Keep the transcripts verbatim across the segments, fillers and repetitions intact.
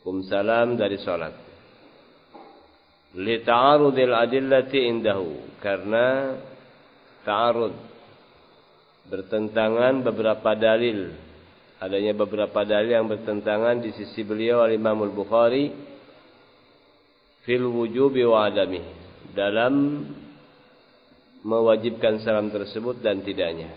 hukum salam dari salat. Li ta'arudil adillati indahu, karena ta'arud, bertentangan beberapa dalil, adanya beberapa dalil yang bertentangan di sisi beliau al-Imam al-Bukhari fil wujubi wa adami, dalam mewajibkan salam tersebut dan tidaknya.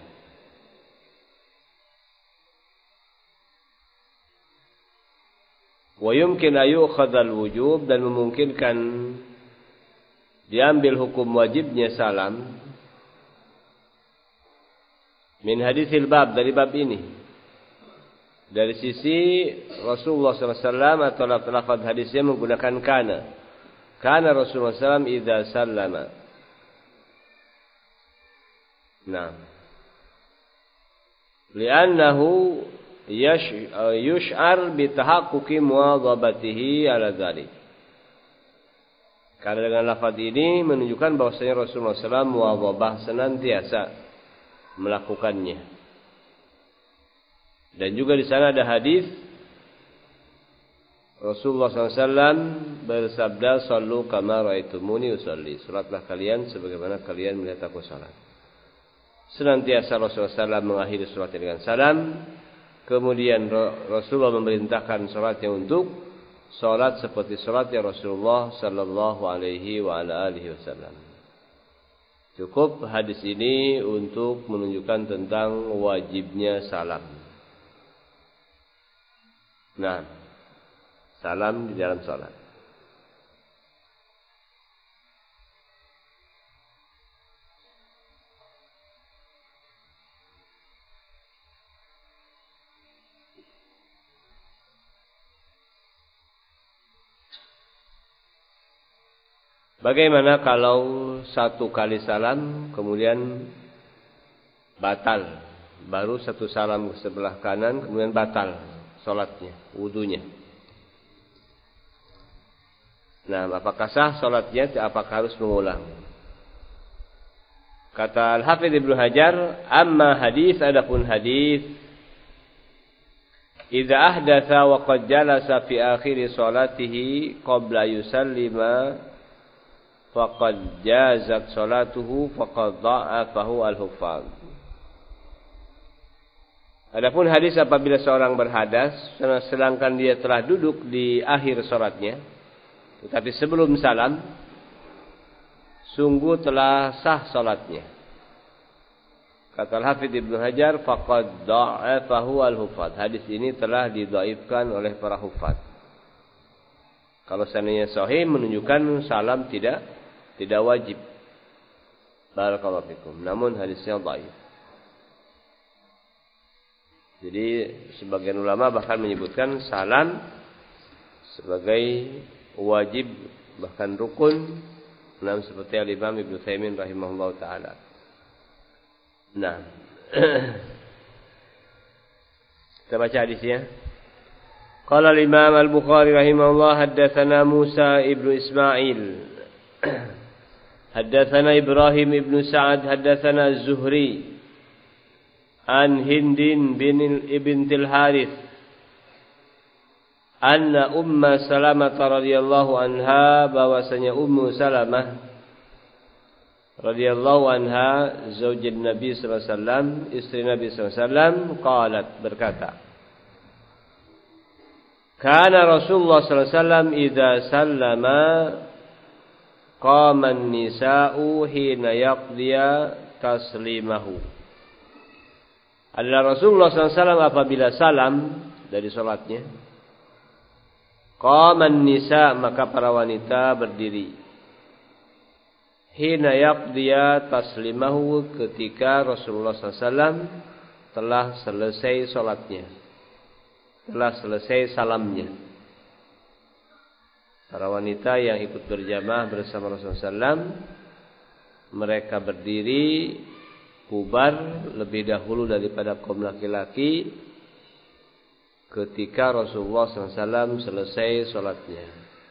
Wa yumkin ayukhadhal wujub, dan memungkinkan diambil hukum wajibnya salam min haditsil bab, dari bab ini, dari sisi Rasulullah sallallahu alaihi wasallam atau lafaz hadisnya menggunakan kana. Kana Rasulullah sallallahu alaihi wasallam idza sallama. Nah, li'annahu yush'ar bitahaqquqi muwadhabatihi ala dzalik. Karena dengan lafaz ini menunjukkan bahwasanya Rasulullah sallallahu alaihi wasallam muwadhabah, senantiasa melakukannya. Dan juga di sana ada hadis Rasulullah sallallahu alaihi wasallam bersabda, "Shallu kama ra'aitumuni usolli." Salatlah kalian sebagaimana kalian melihat aku salat. Senantiasa Rasulullah sallallahu alaihi wasallam mengakhiri salatnya dengan salam. Kemudian Rasulullah memerintahkan salatnya untuk salat seperti salatnya Rasulullah sallallahu alaihi wa ala alihi wasallam. Cukup hadis ini untuk menunjukkan tentang wajibnya salam. Nah, salam di dalam salat. Bagaimana kalau satu kali salam kemudian batal, baru satu salam ke sebelah kanan kemudian batal salatnya, wudunya? Nah, apakah sah salatnya? Apakah harus mengulang? Kata Al-Hafidz Ibnu Hajar, amma hadis, adapun hadis, idza ahdatsa wa qad jalasa fi akhir salatihi qabla yusallima faqad jazat salatuhu faqad dha'afahu al-huffaz. Adapun hadis apabila seorang berhadas sedangkan dia telah duduk di akhir salatnya, tetapi sebelum salam, sungguh telah sah salatnya. Kata Al-Hafidz Ibnu Hajar, faqad dha'afahu al-huffaz. Hadis ini telah didhaifkan oleh para huffaz. Kalau seandainya sahih menunjukkan salam tidak tidak wajib. Barakallahu fikum. Namun hadisnya dhaif. Jadi sebagian ulama bahkan menyebutkan salam sebagai wajib, bahkan rukun. Nah, seperti Al-Imam Ibnu Utsaimin rahimahullah taala. Nah, kita baca hadisnya. Qala al-Imam Al-Bukhari rahimahullah, haddatsana Musa ibnu Ismail, haddatsana Ibrahim ibnu Sa'ad, haddatsana Az-Zuhri an Hindin bin ibnil Harith anna Umma Salamah radhiyallahu anha, bahwasanya Ummu Salamah radhiyallahu anha, zaujin Nabi sallallahu alaihi wasallam, istri Nabi sallallahu alaihi wasallam, qalat, berkata, kana Rasulullah sallallahu alaihi wasallam idza sallama qama an-nisa'u hina yaqdiya taslimahu. Adalah Rasulullah sallallahu alaihi wasallam apabila salam dari salatnya, qama an-nisa', maka para wanita berdiri. Hina yaqdiya taslimahu, ketika Rasulullah sallallahu alaihi wasallam telah selesai salatnya, telah selesai salamnya. Para wanita yang ikut berjamaah bersama Rasulullah sallallahu alaihi wasallam, mereka berdiri bubar lebih dahulu daripada kaum laki-laki ketika Rasulullah sallallahu alaihi wasallam selesai salatnya.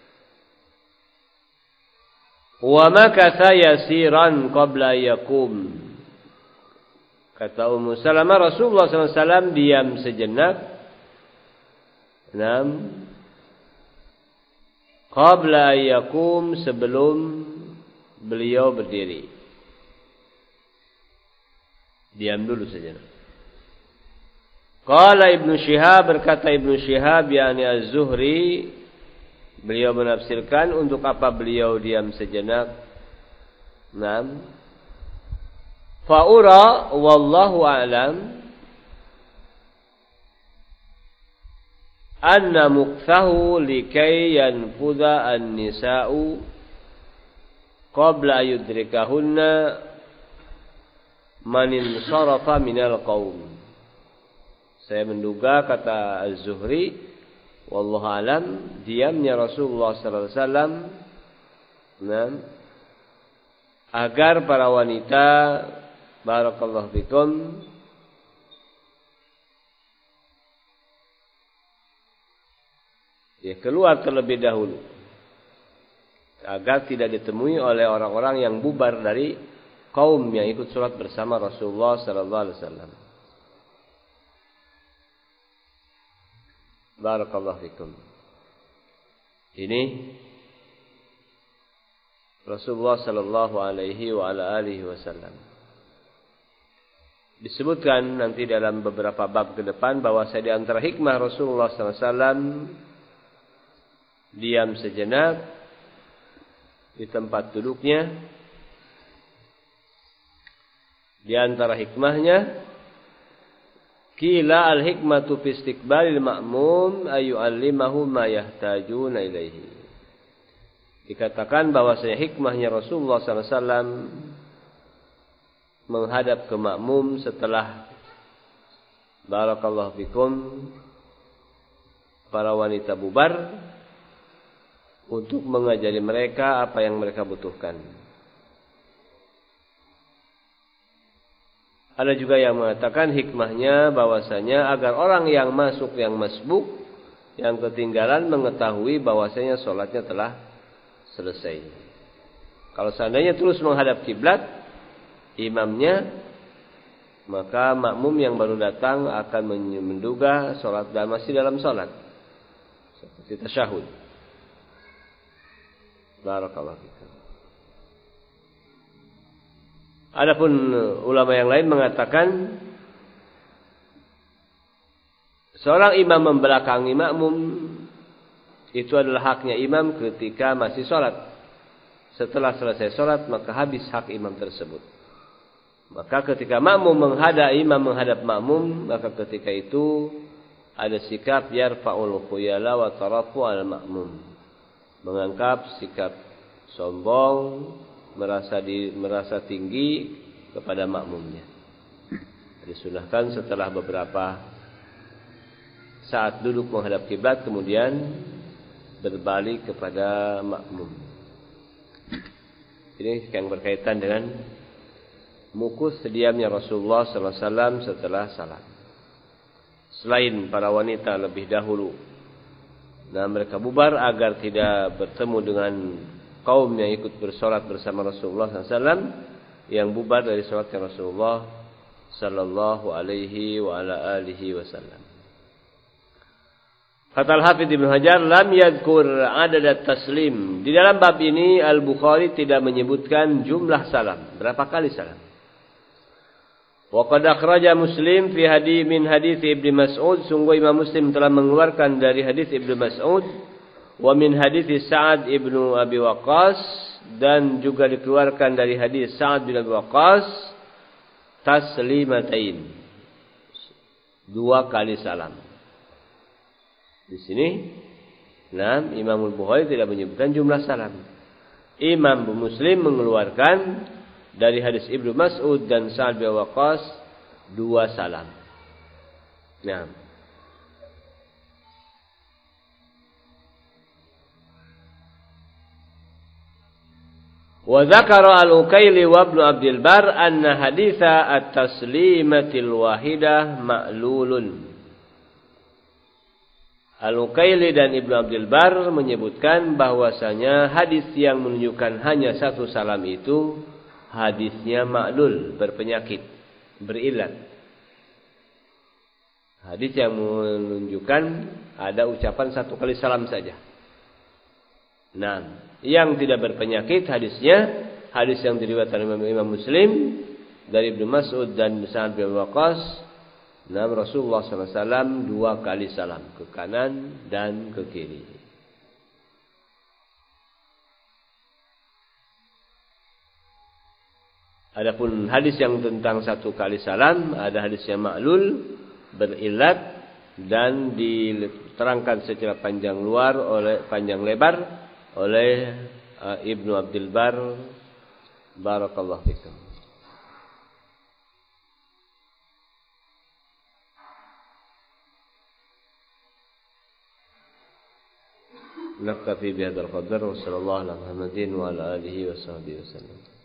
Wa makatha yasiran qabla yakum. Kata Ummu Salamah, Rasulullah sallallahu alaihi wasallam diam sejenak, enam, Qabla yakum, sebelum beliau berdiri. Diam dulu saja. Qala Ibnu Syihab, berkata Ibnu Syihab yakni Az-Zuhri, beliau menafsirkan untuk apa beliau diam sejenak. Naam. Fa'ura wallahu a'lam anna muqthahu likay yanfudha an-nisa'u qabla yudrikahunna man insarafa minal qaum. Saya menduga, kata Az-Zuhri, wallahu alam, diamnya Rasulullah sallallahu alaihi wasallam nah, agar para wanita, barakallahu fikum, ya keluar terlebih dahulu, agar tidak ditemui oleh orang-orang yang bubar dari kaum yang ikut sholat bersama Rasulullah sallallahu alaihi wasallam. Barakallahu fikum. Ini Rasulullah sallallahu alaihi wa ala alihi wasallam. Disebutkan nanti dalam beberapa bab ke depan bahwa di antara hikmah Rasulullah sallallahu alaihi wasallam diam sejenak di tempat duduknya. Di antara hikmahnya, qila al-hikmatu fi istiqbalil ma'mum ayyu'allimahu ma yahtajuna ilaihi. Dikatakan bahwasanya hikmahnya Rasulullah sallallahu alaihi wasallam menghadap ke makmum setelah barakallahu fikum para wanita bubar, untuk mengajari mereka apa yang mereka butuhkan. Ada juga yang mengatakan hikmahnya bahwasanya agar orang yang masuk yang masbuk, yang ketinggalan, mengetahui bahwasanya sholatnya telah selesai. Kalau seandainya terus menghadap kiblat imamnya, maka makmum yang baru datang akan menduga sholat dan masih dalam sholat, seperti tasyahud. Barakallahu fikum. Adapun ulama yang lain mengatakan seorang imam membelakangi makmum itu adalah haknya imam ketika masih sholat. Setelah selesai sholat maka habis hak imam tersebut. Maka ketika makmum menghadap imam menghadap makmum, maka ketika itu ada sikap yarfa'ul khuyala wa tarafu al makmum, mengangkat sikap sombong, merasa di merasa tinggi kepada makmumnya. Disunahkan setelah beberapa saat duduk menghadap kiblat kemudian berbalik kepada makmum. Ini yang berkaitan dengan mukus diamnya Rasulullah sallallahu alaihi wasallam setelah salat. Selain para wanita lebih dahulu, nah mereka bubar agar tidak bertemu dengan kaum yang ikut bersolat bersama Rasulullah sallallahu alaihi wasallam, yang bubar dari solatnya Rasulullah sallallahu alaihi wa ala alihi wasallam. Kata Al-Hafidz Ibnu Hajar, lam yadhkur adad taslim. Di dalam bab ini Al-Bukhari tidak menyebutkan jumlah salam, berapa kali salam. Wa qad akhraja Muslim fi hadis min hadis Ibnu Mas'ud, sungguh Imam Muslim telah mengeluarkan dari hadis Ibnu Mas'ud, wa min hadis Sa'ad ibnu Abi Waqqas, dan juga dikeluarkan dari hadis Sa'ad bin Abi Waqqas, taslimatain, dua kali salam. Di sini, nah, Imam Al-Bukhari tidak menyebutkan jumlah salam. Imam Muslim mengeluarkan dari hadis Ibnu Mas'ud dan Sa'ad bin Abi Waqqas dua salam. Nah, wa dzakara al-Ukaili wa Ibnu Abdul Bar anna haditsa at-taslimatil wahidah ma'lulun. Al-Ukaili dan Ibnu Abdul Bar menyebutkan bahwasanya hadis yang menunjukkan hanya satu salam itu hadisnya ma'lul, berpenyakit, berilat. Hadis yang menunjukkan ada ucapan satu kali salam saja. Nah, yang tidak berpenyakit hadisnya, hadis yang diriwayatkan Imam, Imam Muslim dari Ibnu Mas'ud dan Sa'ad bin Waqqas, nah Rasulullah sallallahu alaihi wasallam dua kali salam ke kanan dan ke kiri. Adapun hadis yang tentang satu kali salam, ada hadis yang ma'lul, berilat dan diterangkan secara panjang luar oleh panjang lebar oleh uh, Ibnu Abdul Bar. Barakallahu fikum. Naktafi bihadzal qadar wa sallallahu ala Muhammadin wa ala alihi wa sahbihi wasallam.